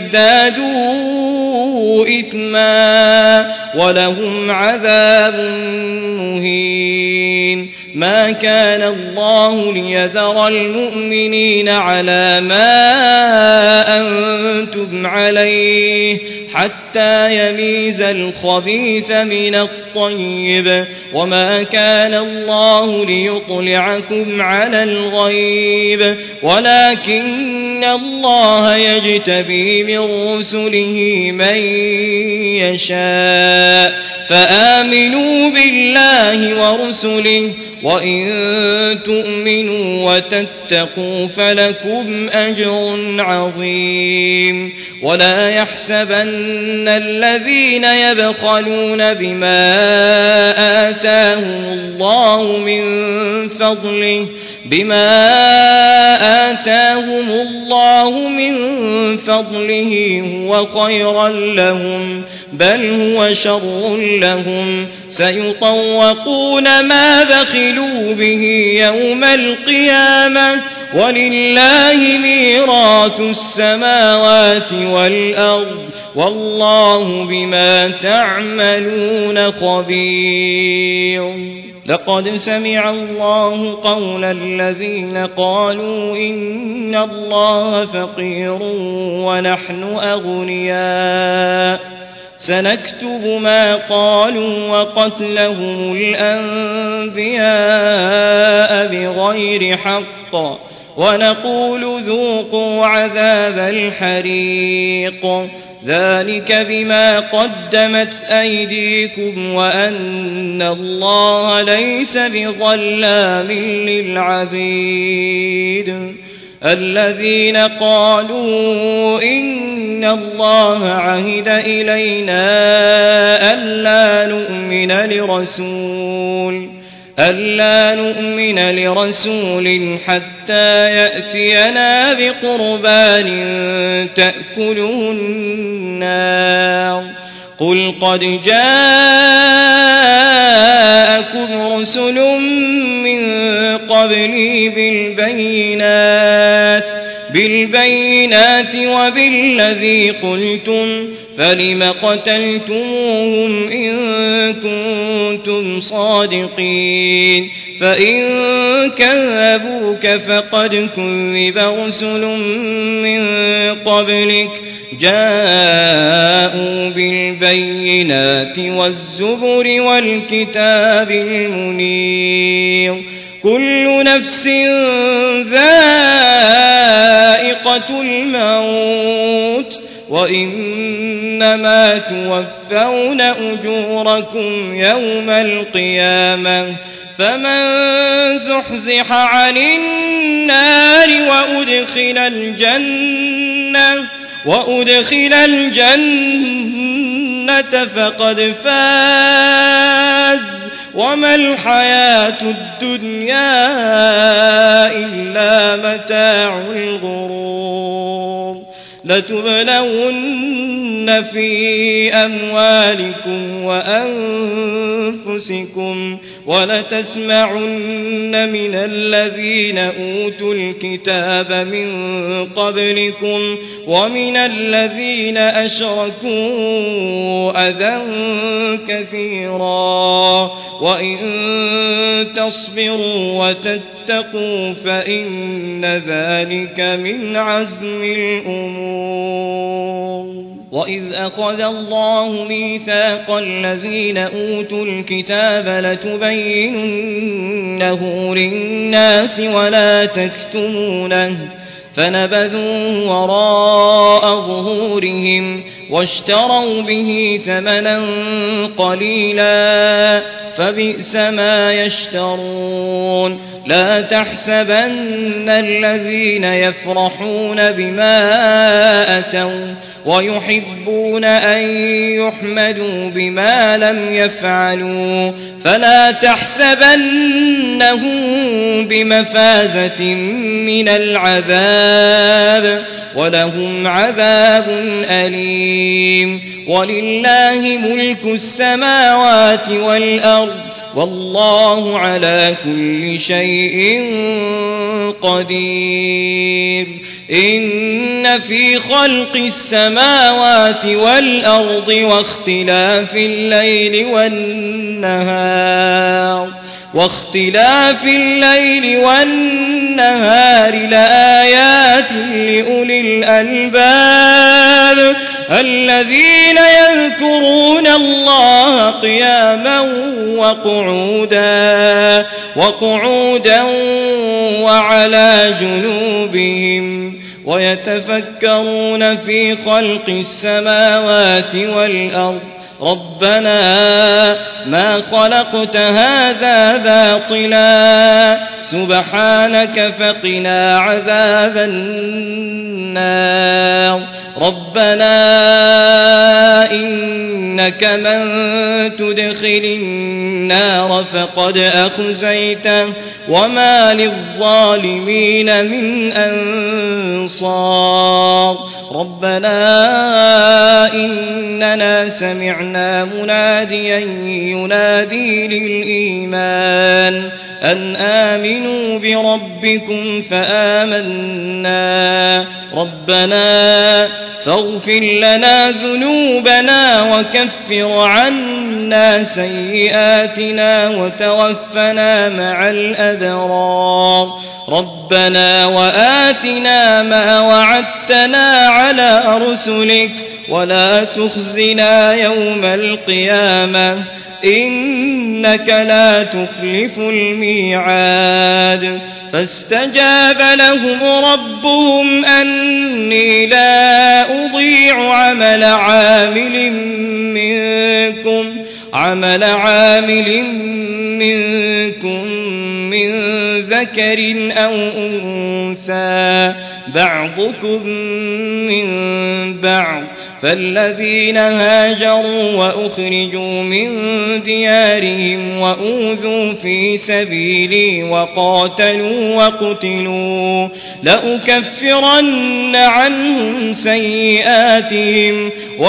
ليزدادوا إثما ولهم عذاب مهين ما كان الله ليذر المؤمنين على ما أنتم عليه حتى يميز الخبيث من الطيب وما كان الله ليطلعكم على الغيب ولكن الله يجتبي من رسله من يشاء فآمنوا بالله ورسله وإن تؤمنوا وتتقوا فلكم أجر عظيم ولا يحسبن الذين يبخلون بما آتاهم الله من فضله هو خيرا لهم بل هو شر لهم سيطوقون ما بخلوا به يوم القيامة ولله ميراث السماوات والأرض والله بما تعملون خبير لقد سمع الله قول الذين قالوا إن الله فقير ونحن أغنياء سنكتب ما قالوا وقتلهم الأنبياء بغير حق ونقول ذوقوا عذاب الحريق ذلك بما قدمت أيديكم وأن الله ليس بظلام للعبيد الذين قالوا إن الله عهد إلينا ألا نؤمن لرسول حتى يأتينا بقربان تأكله النار قل قد جاءكم رسل من قبلي بالبينات وبالذي قلتم فلم قتلتموهم إن كنتم صادقين فإن كذبوك فقد كذب رسل من قبلك جاءوا بالبينات والزبر والكتاب المنير كل نفس ذائقة الموت وإنما توفون أجوركم يوم القيامة فمن زحزح عن النار وأدخل الجنة فقد فاز وما الحياة الدنيا إلا متاع الغرور لتبلون في أموالكم وأنفسكم ولتسمعن من الذين أوتوا الكتاب من قبلكم ومن الذين أشركوا أذى كثيرا وإن تصبروا وتتقوا فإن ذلك من عزم الأمور وإذ أخذ الله ميثاق الذين أوتوا الكتاب لتبيننه للناس ولا تكتمونه فنبذوه وراء ظهورهم واشتروا به ثمنا قليلا فبئس ما يشترون لا تحسبن الذين يفرحون بما أتوا ويحبون أن يحمدوا بما لم يفعلوا فلا تحسبنهم بمفازة من العذاب ولهم عذاب أليم ولله ملك السماوات والأرض والله على كل شيء قدير إن في خلق السماوات والأرض واختلاف الليل والنهار واختلاف الليل والنهار لآيات لأولي الألباب الذين يذكرون الله قياما وقعودا وعلى جنوبهم ويتفكرون في خلق السماوات والأرض ربنا ما خلقت هذا باطلا سبحانك فقنا عذاب النار ربنا إنك من تدخل النار فقد أخزيته وما للظالمين من أنصار ربنا إننا سمعنا مناديا ينادي للإيمان أن آمنوا بربكم فآمنا ربنا فاغفر لنا ذنوبنا وكفر عنا سيئاتنا وتوفنا مع الأبرار ربنا وآتنا ما وعدتنا على رسلك ولا تخزنا يوم القيامة إنك لا تخلف الميعاد فاستجاب لهم ربهم أني لا أضيع عمل عامل منكم من ذكر أو أنثى بعضكم من بعض فالذين هاجروا وأخرجوا من ديارهم وأوذوا في سبيلي وقاتلوا وقتلوا لأكفرن عنهم سيئاتهم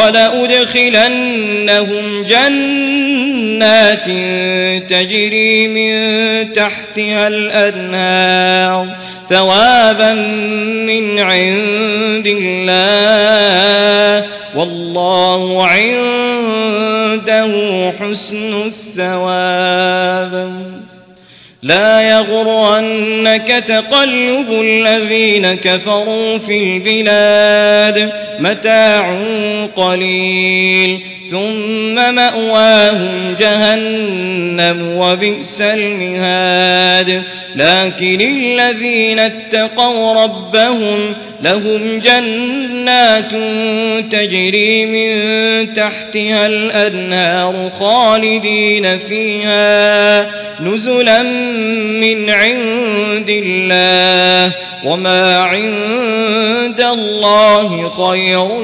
ولأدخلنهم جنات تجري من تحتها الأنهار ثوابا من عند الله والله عنده حسن الثواب لا يغرنك تقلب الذين كفروا في البلاد متاع قليل ثم مأواهم جهنم وبئس المهاد لكن الذين اتقوا ربهم لهم جنات تجري من تحتها الأنهار خالدين فيها نزلا من عند الله وما عند الله خير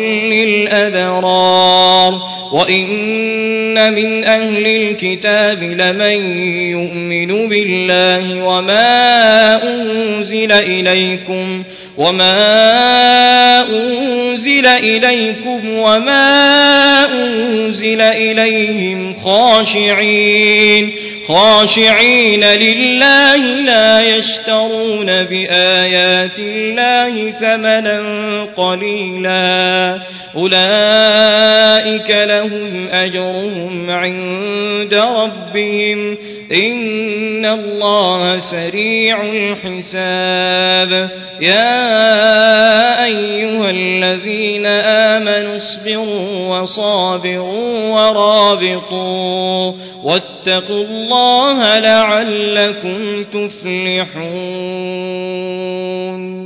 للأبرار وإن من أهل الكتاب لمن يؤمن بالله وما أنزل إليكم وما أنزل إليهم خاشعين لله لا يشترون بآيات الله ثمنا قليلا أولئك لهم أجرهم عند ربهم إن الله سريع الحساب يا أيها الذين آمنوا اصبروا وصابروا ورابطوا واتقوا الله لعلكم تفلحون